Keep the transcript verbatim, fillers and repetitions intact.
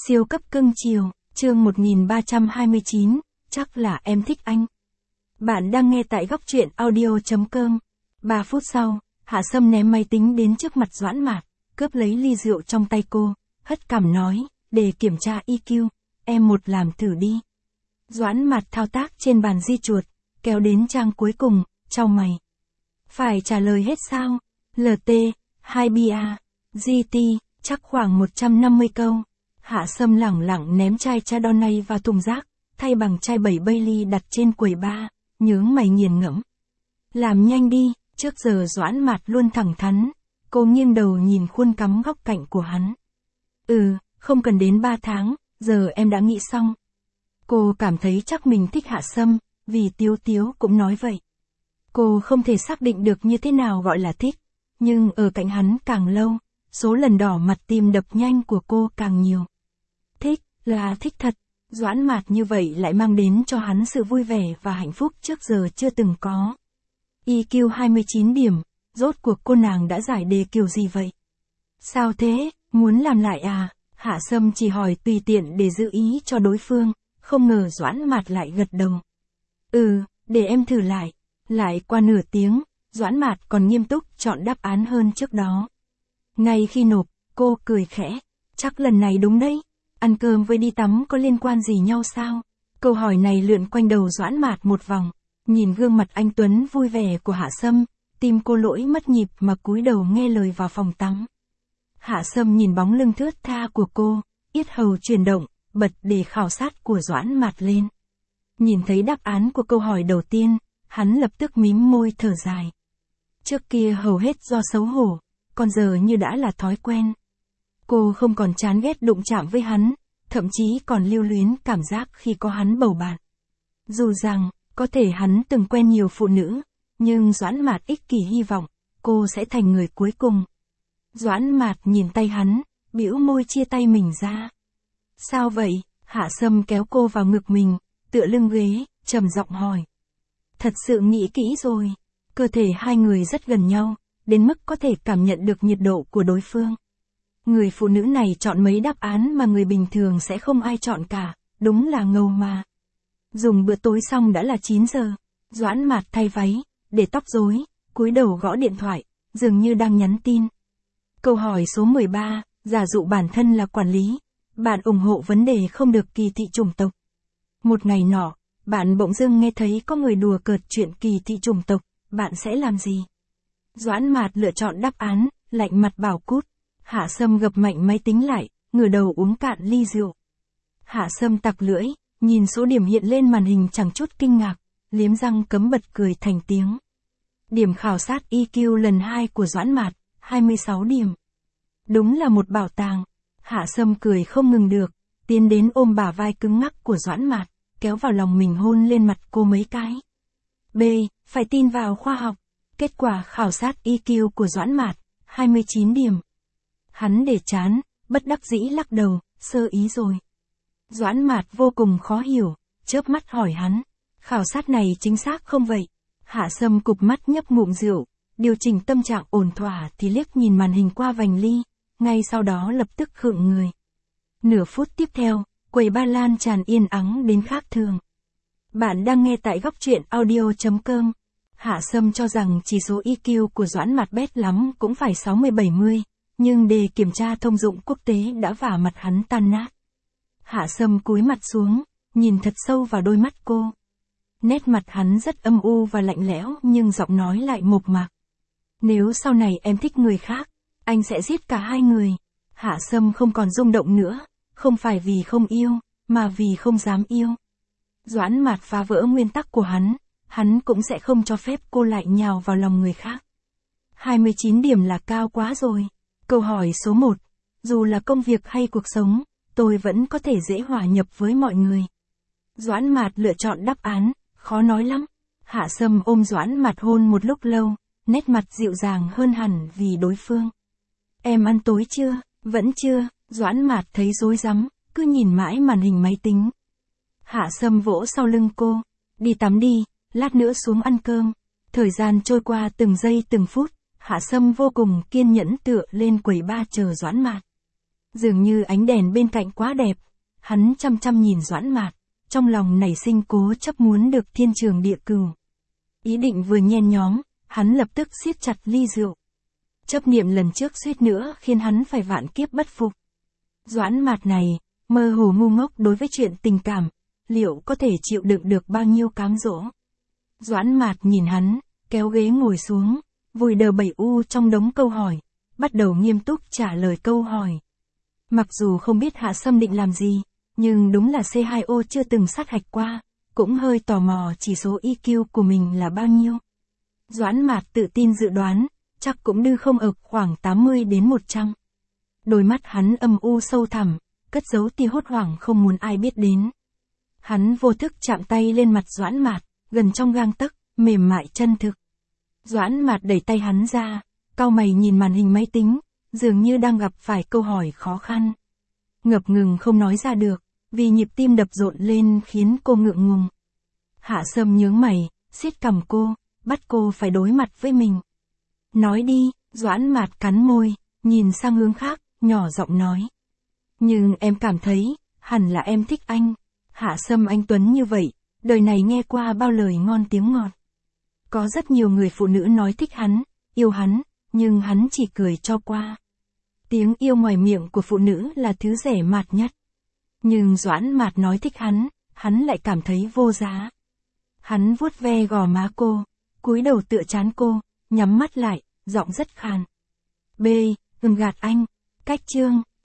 Siêu cấp cưng chiều, chương một nghìn ba trăm hai mươi chín, chắc là em thích anh. Bạn đang nghe tại góc truyện audio chấm com. Ba phút sau, Hạ Sâm ném máy tính đến trước mặt Doãn Mạt, cướp lấy ly rượu trong tay cô, hất cằm nói, để kiểm tra i kiu, em một làm thử đi. Doãn Mạt thao tác trên bàn di chuột, kéo đến trang cuối cùng, chau mày. Phải trả lời hết sao? lờ tê, hai bê a, giê tê, chắc khoảng một trăm năm mươi câu. Hạ Sâm lẳng lặng ném chai Chardonnay vào thùng rác, thay bằng chai bảy Bailey đặt trên quầy bar, nhướng mày nghiền ngẫm. Làm nhanh đi, trước giờ Doãn Mạt luôn thẳng thắn, cô nghiêng đầu nhìn khuôn cắm góc cạnh của hắn. Ừ, không cần đến ba tháng, giờ em đã nghĩ xong. Cô cảm thấy chắc mình thích Hạ Sâm, vì Tiếu Tiếu cũng nói vậy. Cô không thể xác định được như thế nào gọi là thích, nhưng ở cạnh hắn càng lâu, số lần đỏ mặt tim đập nhanh của cô càng nhiều. Thích, là thích thật, Doãn Mạt như vậy lại mang đến cho hắn sự vui vẻ và hạnh phúc trước giờ chưa từng có. i kiu hai mươi chín điểm, rốt cuộc cô nàng đã giải đề kiểu gì vậy? Sao thế, muốn làm lại à? Hạ Sâm chỉ hỏi tùy tiện để giữ ý cho đối phương, không ngờ Doãn Mạt lại gật đầu. Ừ, để em thử lại. Lại qua nửa tiếng, Doãn Mạt còn nghiêm túc chọn đáp án hơn trước đó. Ngay khi nộp, cô cười khẽ, chắc lần này đúng đấy. Ăn cơm với đi tắm có liên quan gì nhau sao? Câu hỏi này lượn quanh đầu Doãn Mạt một vòng, nhìn gương mặt anh Tuấn vui vẻ của Hạ Sâm, tim cô lỗi mất nhịp mà cúi đầu nghe lời vào phòng tắm. Hạ Sâm nhìn bóng lưng thướt tha của cô, yết hầu chuyển động, bật để khảo sát của Doãn Mạt lên. Nhìn thấy đáp án của câu hỏi đầu tiên, hắn lập tức mím môi thở dài. Trước kia hầu hết do xấu hổ, còn giờ như đã là thói quen. Cô không còn chán ghét đụng chạm với hắn, thậm chí còn lưu luyến cảm giác khi có hắn bầu bạn. Dù rằng, có thể hắn từng quen nhiều phụ nữ, nhưng Doãn Mạt ích kỷ hy vọng, cô sẽ thành người cuối cùng. Doãn Mạt nhìn tay hắn, bĩu môi chia tay mình ra. Sao vậy? Hạ Sâm kéo cô vào ngực mình, tựa lưng ghế, trầm giọng hỏi. Thật sự nghĩ kỹ rồi, cơ thể hai người rất gần nhau, đến mức có thể cảm nhận được nhiệt độ của đối phương. Người phụ nữ này chọn mấy đáp án mà người bình thường sẽ không ai chọn cả, đúng là ngầu mà. Dùng bữa tối xong đã là chín giờ, Doãn Mạt thay váy, để tóc rối, cúi đầu gõ điện thoại, dường như đang nhắn tin. Câu hỏi số mười ba, giả dụ bản thân là quản lý, bạn ủng hộ vấn đề không được kỳ thị chủng tộc. Một ngày nọ, bạn bỗng dưng nghe thấy có người đùa cợt chuyện kỳ thị chủng tộc, bạn sẽ làm gì? Doãn Mạt lựa chọn đáp án, lạnh mặt bảo cút. Hạ Sâm gập mạnh máy tính lại, ngửa đầu uống cạn ly rượu. Hạ Sâm tặc lưỡi, nhìn số điểm hiện lên màn hình chẳng chút kinh ngạc, liếm răng cấm bật cười thành tiếng. Điểm khảo sát i kiu lần hai của Doãn Mạt, hai mươi sáu điểm. Đúng là một bảo tàng. Hạ Sâm cười không ngừng được, tiến đến ôm bả vai cứng ngắc của Doãn Mạt, kéo vào lòng mình hôn lên mặt cô mấy cái. B. Phải tin vào khoa học. Kết quả khảo sát i kiu của Doãn Mạt, hai mươi chín điểm. Hắn để chán, bất đắc dĩ lắc đầu, sơ ý rồi. Doãn Mạt vô cùng khó hiểu, chớp mắt hỏi hắn, khảo sát này chính xác không vậy? Hạ Sâm cụp mắt nhấp ngụm rượu, điều chỉnh tâm trạng ổn thỏa thì liếc nhìn màn hình qua vành ly, ngay sau đó lập tức khựng người. Nửa phút tiếp theo, quầy ba lan tràn yên ắng đến khác thường. Bạn đang nghe tại góc truyện audio chấm com. Hạ Sâm cho rằng chỉ số i kiu của Doãn Mạt bét lắm cũng phải sáu mươi bảy mươi. Nhưng đề kiểm tra thông dụng quốc tế đã vả mặt hắn tan nát. Hạ Sâm cúi mặt xuống, nhìn thật sâu vào đôi mắt cô. Nét mặt hắn rất âm u và lạnh lẽo nhưng giọng nói lại mộc mạc. Nếu sau này em thích người khác, anh sẽ giết cả hai người. Hạ Sâm không còn rung động nữa, không phải vì không yêu, mà vì không dám yêu. Doãn Mạt phá vỡ nguyên tắc của hắn, hắn cũng sẽ không cho phép cô lại nhào vào lòng người khác. hai mươi chín điểm là cao quá rồi. Câu hỏi số một, dù là công việc hay cuộc sống, tôi vẫn có thể dễ hòa nhập với mọi người. Doãn Mạt lựa chọn đáp án, khó nói lắm. Hạ Sâm ôm Doãn Mạt hôn một lúc lâu, nét mặt dịu dàng hơn hẳn vì đối phương. Em ăn tối chưa? Vẫn chưa. Doãn Mạt thấy rối rắm, cứ nhìn mãi màn hình máy tính. Hạ Sâm vỗ sau lưng cô, đi tắm đi, lát nữa xuống ăn cơm. Thời gian trôi qua từng giây từng phút. Hạ Sâm vô cùng kiên nhẫn tựa lên quầy ba chờ Doãn Mạt. Dường như ánh đèn bên cạnh quá đẹp, hắn chăm chăm nhìn Doãn Mạt, trong lòng nảy sinh cố chấp muốn được thiên trường địa cửu. Ý định vừa nhen nhóm, hắn lập tức siết chặt ly rượu. Chấp niệm lần trước suýt nữa khiến hắn phải vạn kiếp bất phục. Doãn Mạt này, mơ hồ ngu ngốc đối với chuyện tình cảm, liệu có thể chịu đựng được bao nhiêu cám dỗ. Doãn Mạt nhìn hắn, kéo ghế ngồi xuống, vùi đầu bẩy u trong đống câu hỏi, bắt đầu nghiêm túc trả lời câu hỏi. Mặc dù không biết Hạ Sâm định làm gì, nhưng đúng là xê hai ô chưa từng sát hạch qua, cũng hơi tò mò chỉ số i kiu của mình là bao nhiêu. Doãn Mạt tự tin dự đoán, chắc cũng đưa không ở khoảng tám mươi đến một trăm. Đôi mắt hắn âm u sâu thẳm, cất giấu tia hốt hoảng không muốn ai biết đến. Hắn vô thức chạm tay lên mặt Doãn Mạt, gần trong gang tấc, mềm mại chân thực. Doãn Mạt đẩy tay hắn ra, cau mày nhìn màn hình máy tính, dường như đang gặp phải câu hỏi khó khăn. Ngập ngừng không nói ra được, vì nhịp tim đập rộn lên khiến cô ngượng ngùng. Hạ Sâm nhướng mày, siết cằm cô, bắt cô phải đối mặt với mình. Nói đi, Doãn Mạt cắn môi, nhìn sang hướng khác, nhỏ giọng nói. Nhưng em cảm thấy, hẳn là em thích anh. Hạ Sâm anh tuấn như vậy, đời này nghe qua bao lời ngon tiếng ngọt. Có rất nhiều người phụ nữ nói thích hắn, yêu hắn, nhưng hắn chỉ cười cho qua. Tiếng yêu ngoài miệng của phụ nữ là thứ rẻ mạt nhất. Nhưng Doãn Mạt nói thích hắn, hắn lại cảm thấy vô giá. Hắn vuốt ve gò má cô, cúi đầu tựa trán cô, nhắm mắt lại, giọng rất khàn. B, ừm gạt anh. Cách chương.